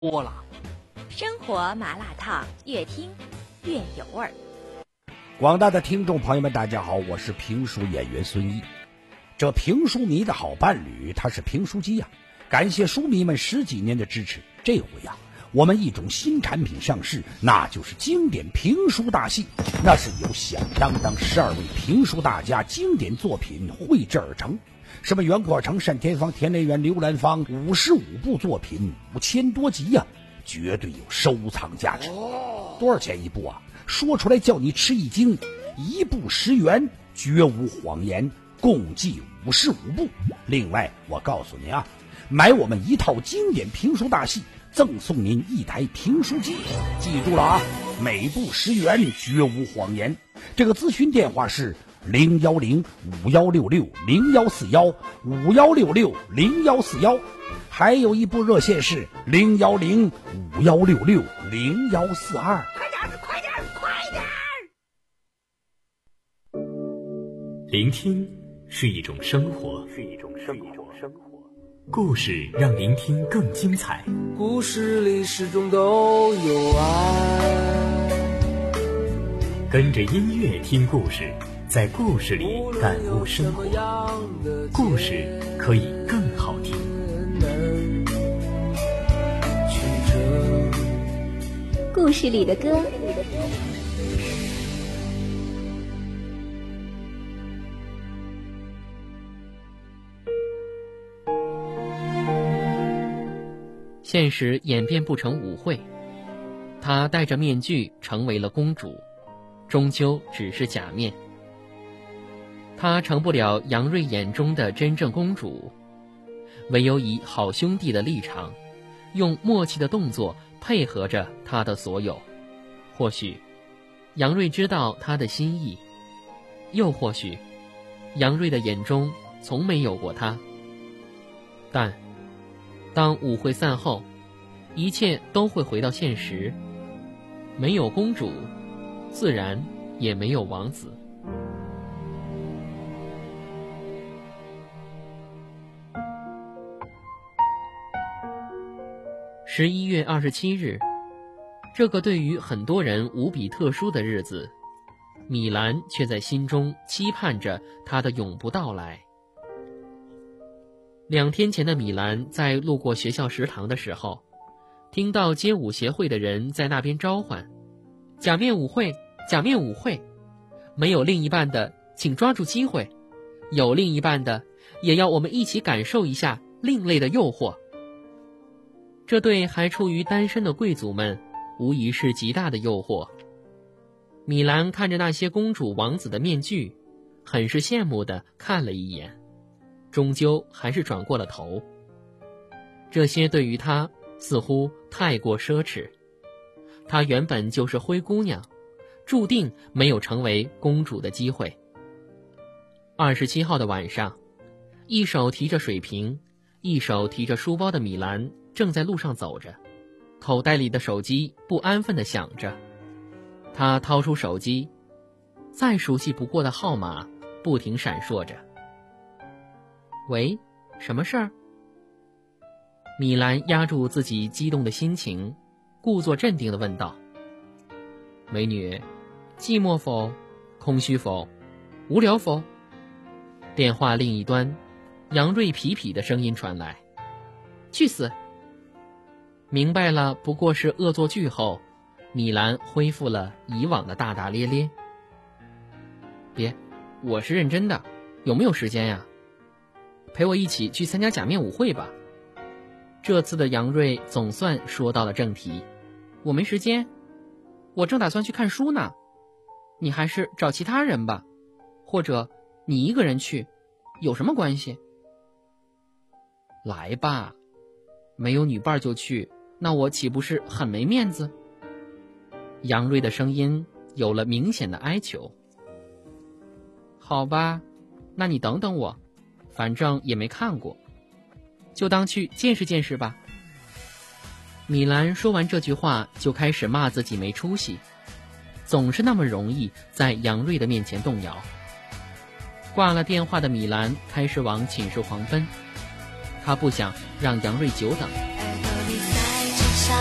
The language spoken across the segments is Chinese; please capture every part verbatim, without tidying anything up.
多了。 生活麻辣烫，越听越有味儿。 广大的听众朋友们，大家好，我是评书演员孙一。这评书迷的好伴侣，他是评书机呀、啊。感谢书迷们十几年的支持。这回呀、啊，我们一种新产品上市，那就是经典评书大戏。那是由响当当十二位评书大家经典作品绘制而成。什么袁阔成、单田芳、田连元、刘兰芳，五十五部作品，五千多集呀、啊，绝对有收藏价值。多少钱一部啊？说出来叫你吃一惊，一部十元，绝无谎言，共计五十五部。另外，我告诉您啊，买我们一套经典评书大戏，赠送您一台评书机。记住了啊，每部十元，绝无谎言。这个咨询电话是零幺零五幺六六零幺四幺五幺六六零幺四幺，还有一部热线是零幺零五幺六六零幺四二。 快点，快点，快点！ 聆听是一种生活，是一种生活，生活。故事让聆听更精彩。 故事里始终都有爱。 跟着音乐听故事，在故事里感悟生活，故事可以更好听。 故事里的歌， 现实演变不成舞会，她戴着面具成为了公主，终究只是假面。她成不了杨瑞眼中的真正公主，唯有以好兄弟的立场，用默契的动作配合着他的所有。或许杨瑞知道他的心意，又或许杨瑞的眼中从没有过他。但当舞会散后，一切都会回到现实，没有公主，自然也没有王子。十一月二十七日，这个对于很多人无比特殊的日子，米兰却在心中期盼着他的永不到来。两天前的米兰在路过学校食堂的时候，听到街舞协会的人在那边召唤：假面舞会，假面舞会！没有另一半的请抓住机会，有另一半的也要我们一起感受一下另类的诱惑。这对还处于单身的贵族们无疑是极大的诱惑。米兰看着那些公主王子的面具，很是羡慕地看了一眼，终究还是转过了头。这些对于她似乎太过奢侈，她原本就是灰姑娘，注定没有成为公主的机会。二十七号的晚上，一手提着水瓶，一手提着书包的米兰正在路上走着，口袋里的手机不安分地响着。她掏出手机，再熟悉不过的号码不停闪烁着。喂，什么事儿？米兰压住自己激动的心情，故作镇定地问道：美女，寂寞否？空虚否？无聊否？电话另一端，杨瑞痞痞的声音传来：去死！明白了不过是恶作剧后，米兰恢复了以往的大大咧咧。别，我是认真的，有没有时间呀？陪我一起去参加假面舞会吧。这次的杨瑞总算说到了正题。我没时间，我正打算去看书呢。你还是找其他人吧，或者你一个人去，有什么关系？来吧，没有女伴就去，那我岂不是很没面子？杨瑞的声音有了明显的哀求。好吧，那你等等我，反正也没看过，就当去见识见识吧。米兰说完这句话，就开始骂自己没出息，总是那么容易在杨瑞的面前动摇。挂了电话的米兰开始往寝室狂奔，他不想让杨瑞久等。 爱的比赛场上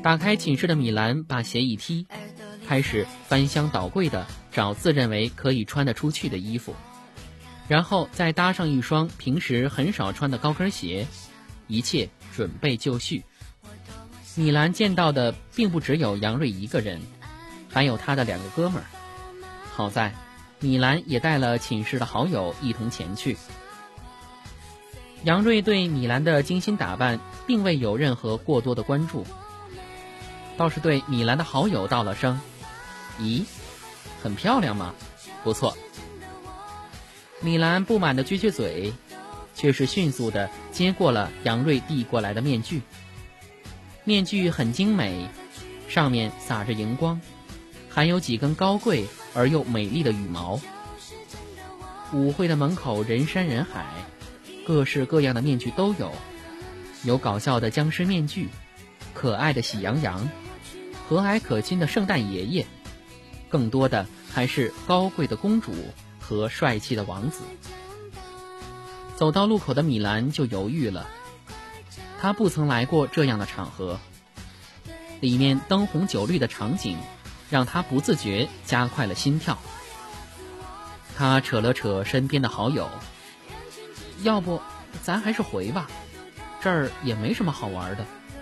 打开寝室的米兰把鞋一踢，开始翻箱倒柜的找自认为可以穿得出去的衣服，然后再搭上一双平时很少穿的高跟鞋，一切准备就绪。米兰见到的并不只有杨瑞一个人，还有他的两个哥们儿。好在米兰也带了寝室的好友一同前去。杨瑞对米兰的精心打扮并未有任何过多的关注，倒是对米兰的好友道了声：咦，很漂亮吗？不错。米兰不满地撅撅嘴，却是迅速地接过了杨瑞递过来的面具。面具很精美，上面洒着荧光，还有几根高贵而又美丽的羽毛。舞会的门口人山人海，各式各样的面具都有，有搞笑的僵尸面具，可爱的喜羊羊，和蔼可亲的圣诞爷爷，更多的还是高贵的公主和帅气的王子。走到路口的米兰就犹豫了，他不曾来过这样的场合，里面灯红酒绿的场景让他不自觉加快了心跳。他扯了扯身边的好友，要不咱还是回吧，这儿也没什么好玩的。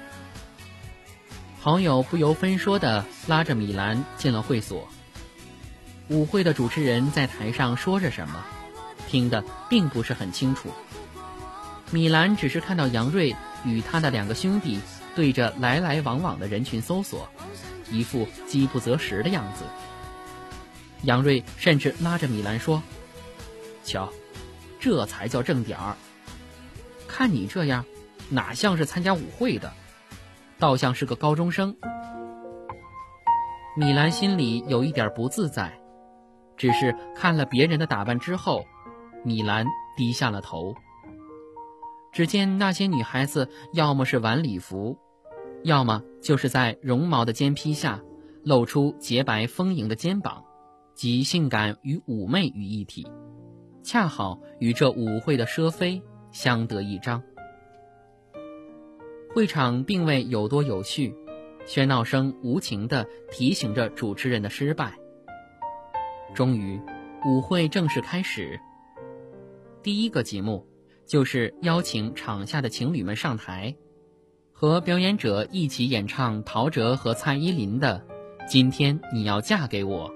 好友不由分说地拉着米兰进了会所。舞会的主持人在台上说着什么，听得并不是很清楚。米兰只是看到杨瑞与他的两个兄弟对着来来往往的人群搜索，一副饥不择食的样子。杨瑞甚至拉着米兰说：瞧，这才叫正点儿，看你这样哪像是参加舞会的，倒像是个高中生。米兰心里有一点不自在，只是看了别人的打扮之后，米兰低下了头。只见那些女孩子要么是晚礼服，要么就是在绒毛的肩披下露出洁白丰盈的肩膀，集性感与妩媚于一体，恰好与这舞会的奢菲相得益彰。会场并未有多有序，喧闹声无情地提醒着主持人的失败。终于，舞会正式开始。第一个节目就是邀请场下的情侣们上台，和表演者一起演唱陶喆和蔡依林的《今天你要嫁给我》。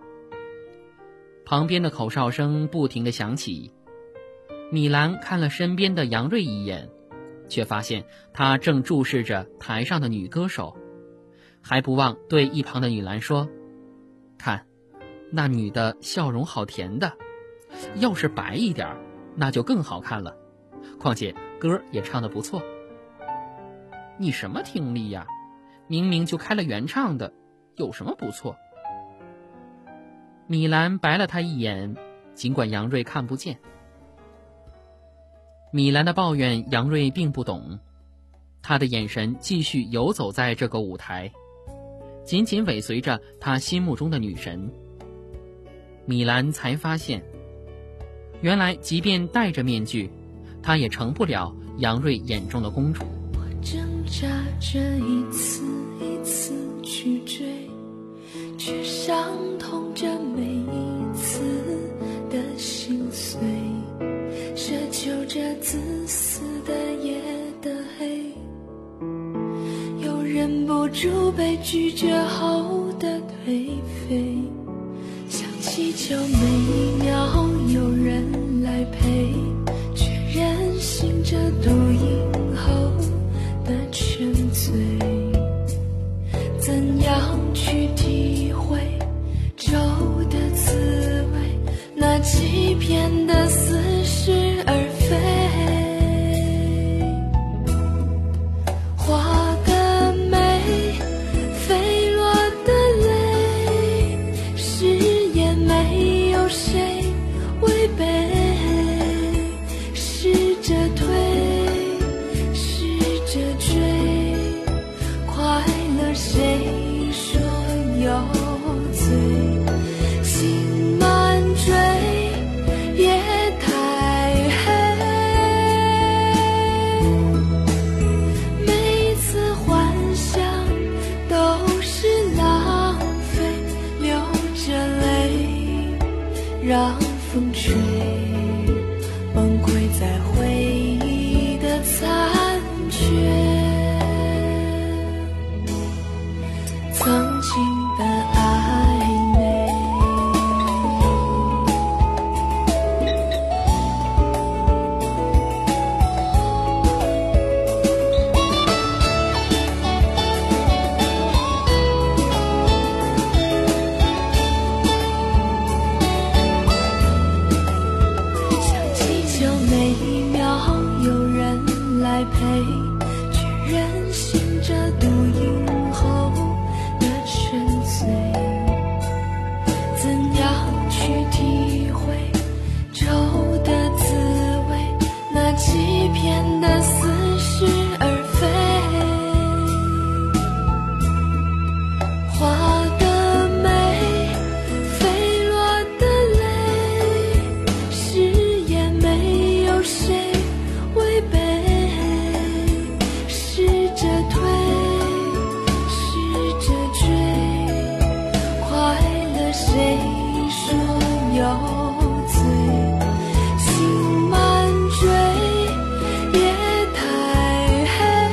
旁边的口哨声不停地响起，米兰看了身边的杨瑞一眼，却发现他正注视着台上的女歌手，还不忘对一旁的女兰说：看，那女的笑容好甜的，要是白一点那就更好看了，况且歌也唱得不错。你什么听力呀？明明就开了原唱的，有什么不错？米兰白了他一眼，尽管杨瑞看不见。米兰的抱怨杨瑞并不懂，他的眼神继续游走在这个舞台，紧紧尾随着他心目中的女神。米兰才发现，原来即便戴着面具，他也成不了杨瑞眼中的公主。 我挣扎着一次一次去追，却伤痛着每一次的心碎，奢求着自私的夜的黑，又忍不住被拒绝后的颓废，想祈求每一秒有人来陪，却任性着读影后的沉醉，怎样去体会粥的滋味，那欺骗的似是而非，花的美，飞落的泪，誓言没有谁吹，崩溃在回忆的残缺。曾经的暧昧，想起就每秒有人来陪，却任性着独饮后的沉醉，怎样去体会愁的滋味，那欺骗的似是而非。花的美，飞落的泪，誓言没有谁违背，试着退，试着追，快乐谁说有罪？心满坠，夜太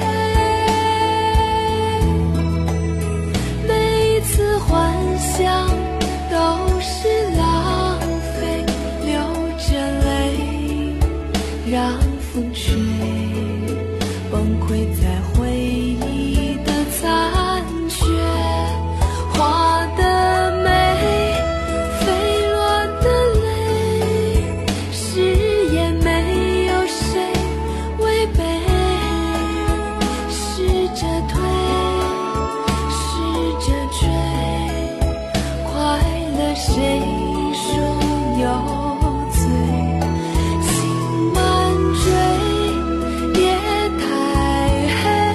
黑，每一次幻想都是浪费，流着泪让风吹，崩溃在回忆的残缺。花的美，飞落的泪，誓言没有谁违背，试着退，试着追，快乐谁说有罪？心满坠，夜太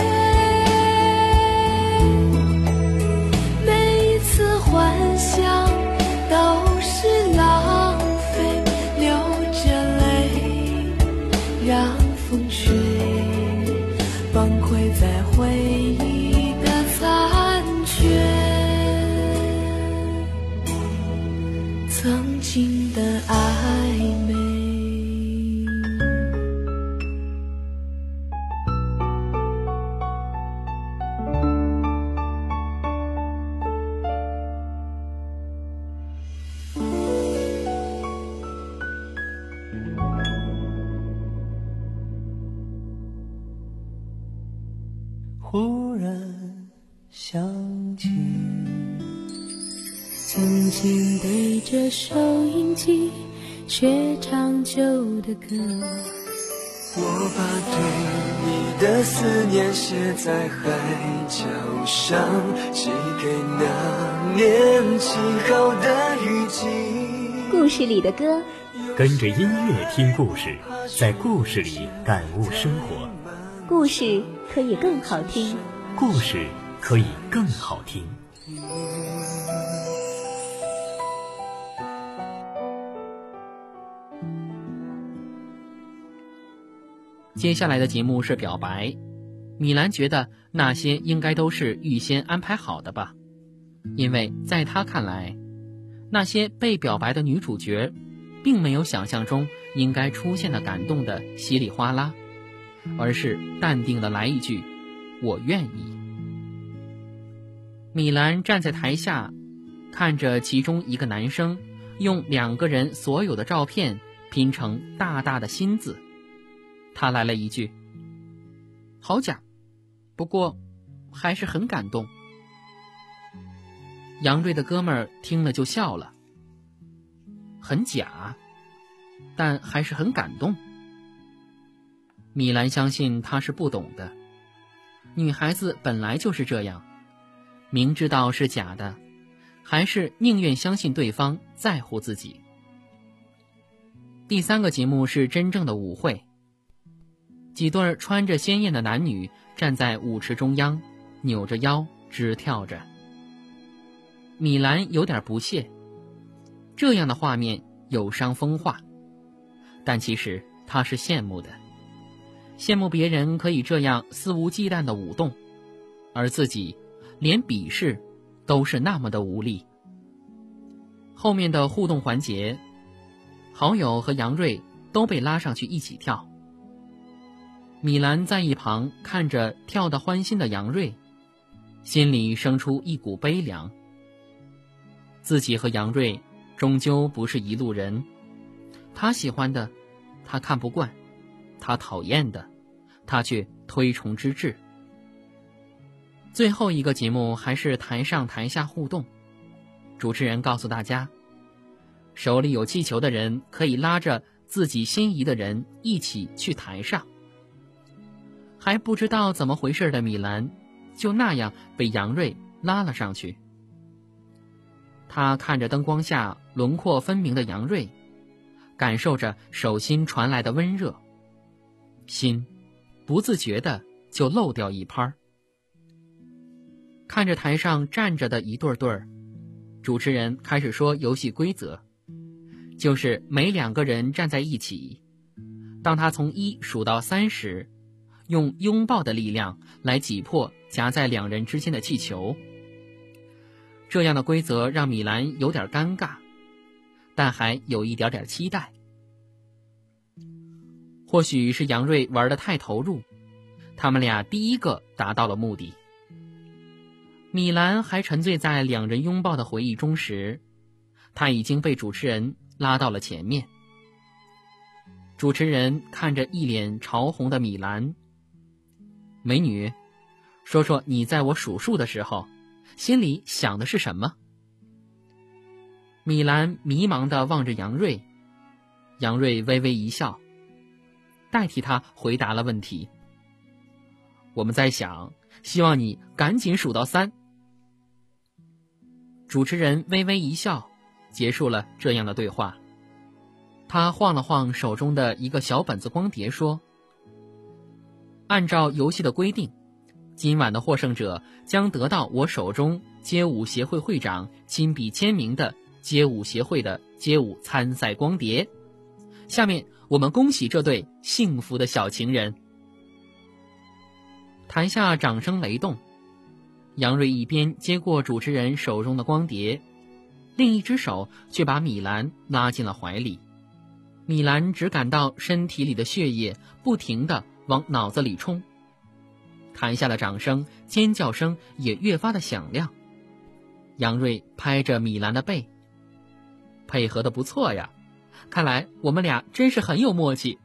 黑，每一次幻想都是浪费，流着泪让风吹，崩溃在回忆的残缺。曾经的暧昧。 忽然想起， 曾经对着收音机学唱旧的歌， 我把对你的思念写在海角上，寄给那年轻后的雨季。 故事里的歌， 跟着音乐听故事，在故事里感悟生活。 故事可以更好听， 故事可以更好听。 接下来的节目是表白。米兰觉得那些应该都是预先安排好的吧，因为在她看来，那些被表白的女主角并没有想象中应该出现的感动的稀里哗啦，而是淡定的来一句我愿意。米兰站在台下，看着其中一个男生用两个人所有的照片拼成大大的心字，他来了一句好假，不过还是很感动。杨瑞的哥们儿听了就笑了，很假，但还是很感动。米兰相信他是不懂的，女孩子本来就是这样，明知道是假的，还是宁愿相信对方在乎自己。第三个节目是真正的舞会，几对穿着鲜艳的男女站在舞池中央，扭着腰直跳着。米兰有点不屑，这样的画面有伤风化，但其实她是羡慕的，羡慕别人可以这样肆无忌惮的舞动，而自己连比试都是那么的无力。后面的互动环节， 好友和杨瑞都被拉上去一起跳。米兰在一旁看着跳得欢欣的杨瑞，心里生出一股悲凉。自己和杨瑞终究不是一路人，他喜欢的他看不惯，他讨厌的他却推崇之至。最后一个节目还是台上台下互动，主持人告诉大家，手里有气球的人可以拉着自己心仪的人一起去台上。还不知道怎么回事的米兰就那样被杨瑞拉了上去。他看着灯光下轮廓分明的杨瑞，感受着手心传来的温热，心不自觉的就漏掉一拍。看着台上站着的一对对儿，主持人开始说游戏规则，就是每两个人站在一起，当他从一数到三时，用拥抱的力量来挤破夹在两人之间的气球。这样的规则让米兰有点尴尬，但还有一点点期待。或许是杨瑞玩得太投入，他们俩第一个达到了目的。米兰还沉醉在两人拥抱的回忆中时，他已经被主持人拉到了前面。主持人看着一脸潮红的米兰，美女，说说你在我数数的时候心里想的是什么？米兰迷茫地望着杨瑞，杨瑞微微一笑，代替他回答了问题。我们在想，希望你赶紧数到三。主持人微微一笑，结束了这样的对话。他晃了晃手中的一个小本子光碟，说，按照游戏的规定，今晚的获胜者将得到我手中街舞协会会长亲笔签名的街舞协会的街舞参赛光碟。下面我们恭喜这对幸福的小情人。台下掌声雷动，杨瑞一边接过主持人手中的光碟，另一只手却把米兰拉进了怀里。米兰只感到身体里的血液不停地往脑子里冲，台下的掌声尖叫声也越发的响亮。杨瑞拍着米兰的背，配合得不错呀，看来我们俩真是很有默契。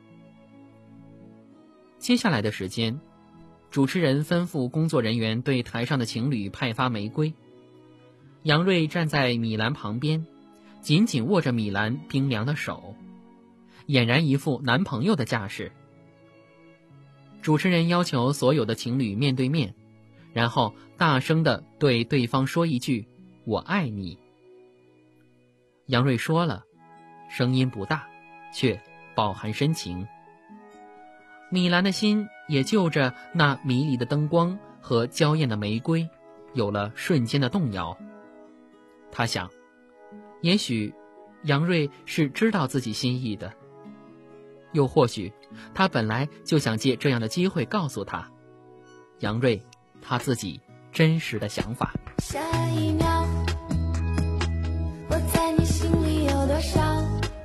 接下来的时间，主持人吩咐工作人员对台上的情侣派发玫瑰。杨瑞站在米兰旁边，紧紧握着米兰冰凉的手，俨然一副男朋友的架势。主持人要求所有的情侣面对面，然后大声地对对方说一句“我爱你”。杨瑞说了，声音不大，却饱含深情。米兰的心也就着那迷离的灯光和娇艳的玫瑰有了瞬间的动摇。他想，也许杨瑞是知道自己心意的，又或许他本来就想借这样的机会告诉他，杨瑞他自己真实的想法。 下一秒，我在你心里有多少？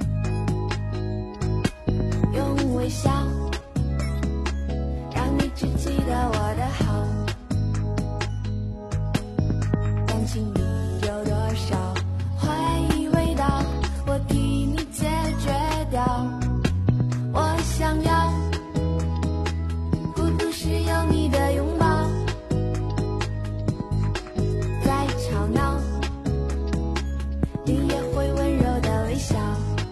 用微笑让你只记得我的好，感情里有多少怀疑味道，我替你解决掉。我想要孤独时有你的拥抱，再吵闹你也会温柔的微笑。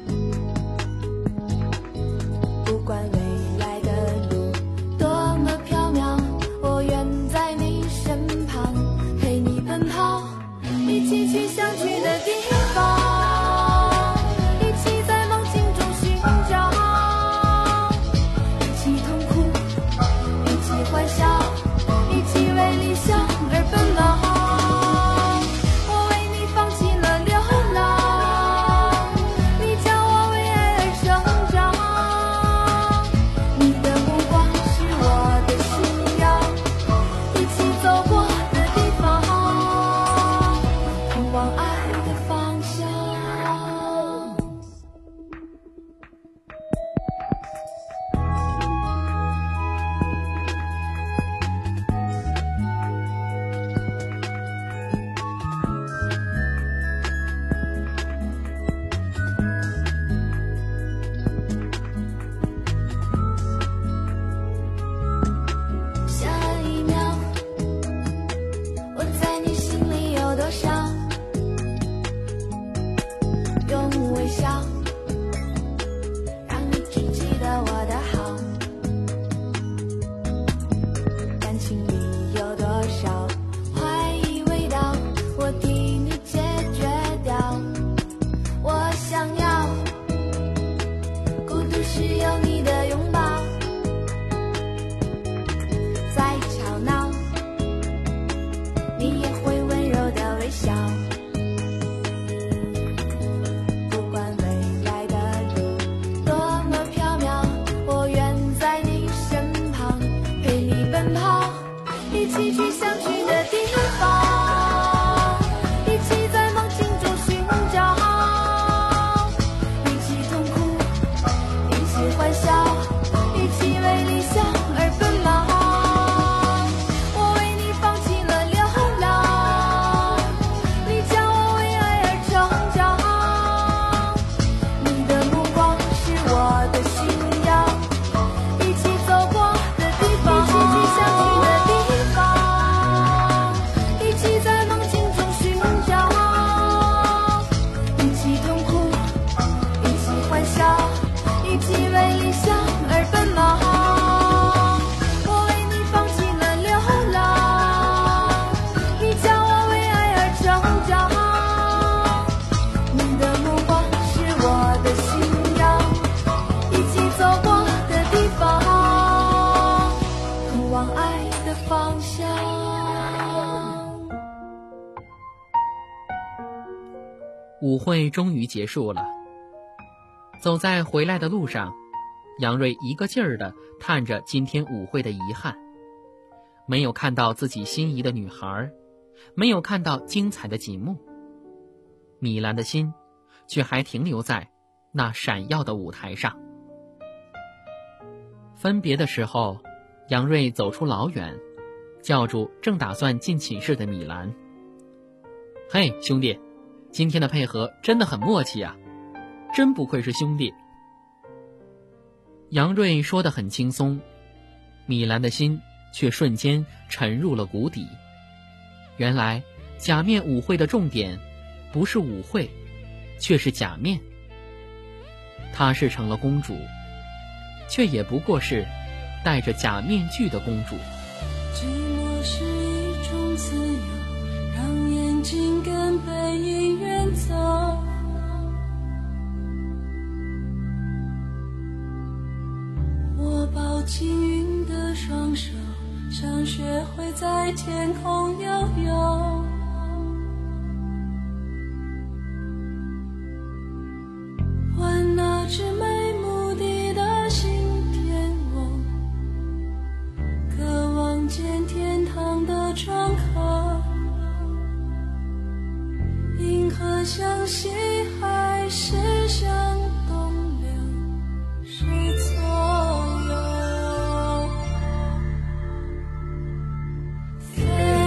不管未来的路多么缥缈，我愿在你身旁陪你奔跑，一起去想去的地方，一起在梦境中寻找，一起痛苦，一起欢笑，一起为理想而奔跑。我为你放弃了流浪，你教我为爱而成长，你的目光是我的信仰，一起走过的地方，通往爱的方向。 方向。 舞会终于结束了，走在回来的路上，杨瑞一个劲儿地叹着今天舞会的遗憾，没有看到自己心仪的女孩，没有看到精彩的景幕。米兰的心却还停留在那闪耀的舞台上。分别的时候，杨瑞走出老远，叫住正打算进寝室的米兰：嘿，兄弟，今天的配合真的很默契啊，真不愧是兄弟。杨瑞说得很轻松，米兰的心却瞬间沉入了谷底。原来假面舞会的重点不是舞会，却是假面。她是成了公主，却也不过是戴着假面具的公主。 寂寞是一种自由，让眼睛跟背影远走。我抱紧云的双手，想学会在天空游泳。问那只没目的的心田翁，渴望见天堂的窗口。银河向西还是向东流，谁左右？飞，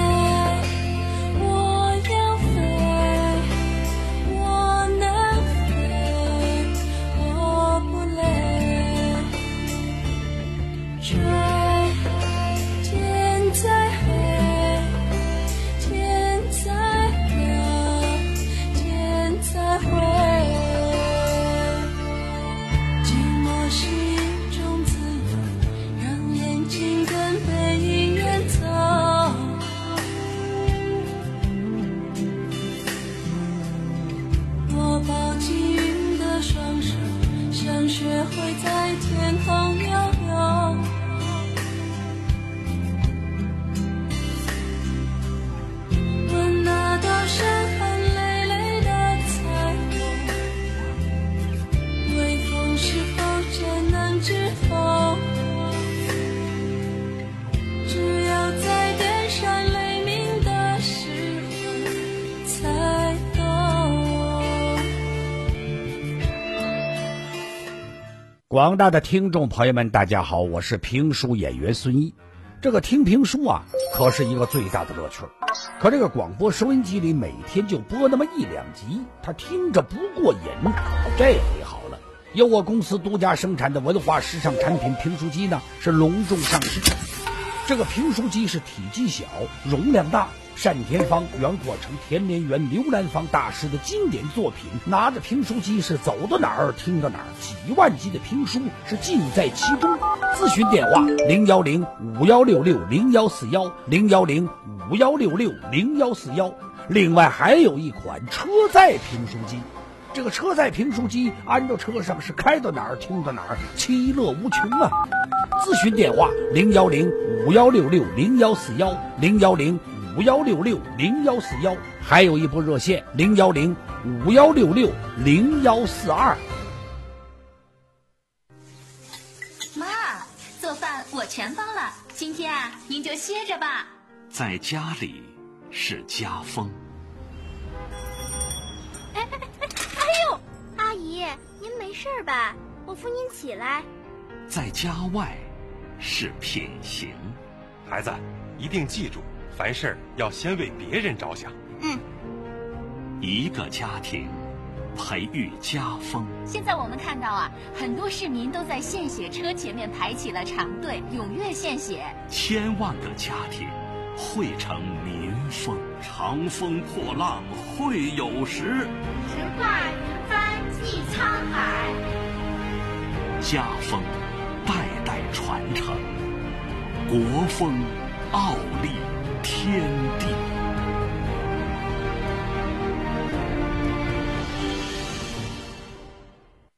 我要飞，我能飞，我不累。追，天在黑，天在热，天在灰。寂寞是一种自由，让眼睛跟背影远走。我抱紧云的双手，想学会在天空游泳。问那道伤痕累累的彩虹，微风是否真能止风？只有在电闪雷鸣的时候才懂。 广大的听众朋友们，大家好，我是评书演员孙一。这个听评书啊，可是一个最大的乐趣。可这个广播收音机里每天就播那么一两集，他听着不过瘾。这回好了，由我公司独家生产的文化时尚产品评书机呢，是隆重上市。这个评书机是体积小，容量大，单田芳、袁阔成、田连元、刘兰芳大师的经典作品，拿着评书机是走到哪儿听到哪儿，几万集的评书是尽在其中。咨询电话零幺零五幺六六零幺四幺零幺零五幺六六零幺四幺。另外还有一款车载评书机，这个车载评书机安到车上是开到哪儿听到哪儿，其乐无穷啊！咨询电话零幺零五幺六六零幺四幺零幺零五幺六六零幺四幺，还有一部热线零幺零五幺六六零幺四二。 妈，做饭我全包了，今天啊，您就歇着吧。 在家里是家风。 哎哎哎！哎呦，阿姨，您没事吧？我扶您起来。 在家外是品行。 孩子，一定记住，凡事要先为别人着想。 嗯。 一个家庭培育家风。 现在我们看到啊，很多市民都在献血车前面排起了长队，踊跃献血。 千万个家庭汇成民风。长风破浪会有时， 直挂云帆济沧海。 家风代代传承，国风傲立天地。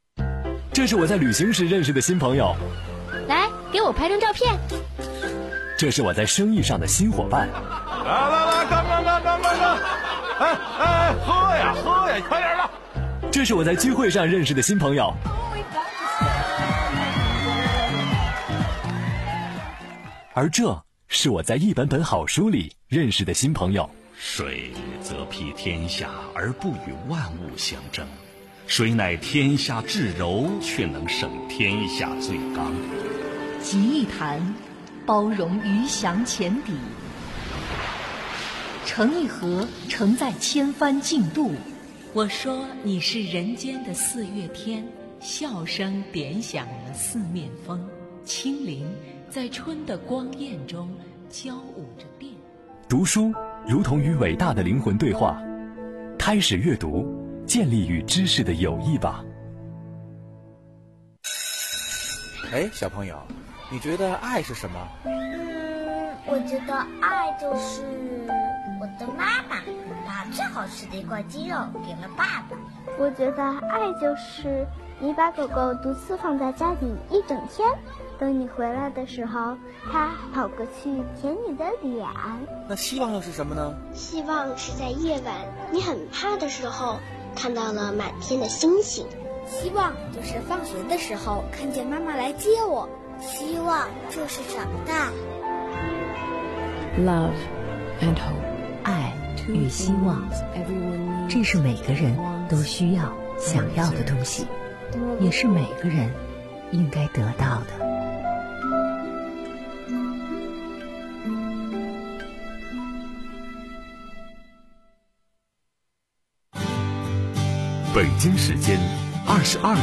这是我在旅行时认识的新朋友。 来，给我拍张照片。 这是我在生意上的新伙伴。 来来来，干干干干干干！哎哎，喝呀喝呀，快点的！ 这是我在聚会上认识的新朋友。而这是我在一本本好书里认识的新朋友。 水则披天下而不与万物相争，水乃天下至柔，却能胜天下最刚。 集一谈，包容鱼翔浅底；成一河，承载千帆竞渡。 我说你是人间的四月天，笑声点响了四面风，清灵在春的光艳中交舞着变。 读书如同与伟大的灵魂对话，开始阅读，建立与知识的友谊吧。 哎，小朋友，你觉得爱是什么？ 嗯，我觉得爱就是我的妈妈把最好吃的一块鸡肉给了爸爸。 我觉得爱就是你把狗狗独自放在家里一整天，等你回来的时候，它跑过去舔你的脸。 那希望又是什么呢？ 希望是在夜晚你很怕的时候，看到了满天的星星。 希望就是放学的时候看见妈妈来接我。 希望就是长大。 Love and hope， 爱与希望，这是每个人都需要、想要的东西，也是每个人应该得到的。 北京时间二十二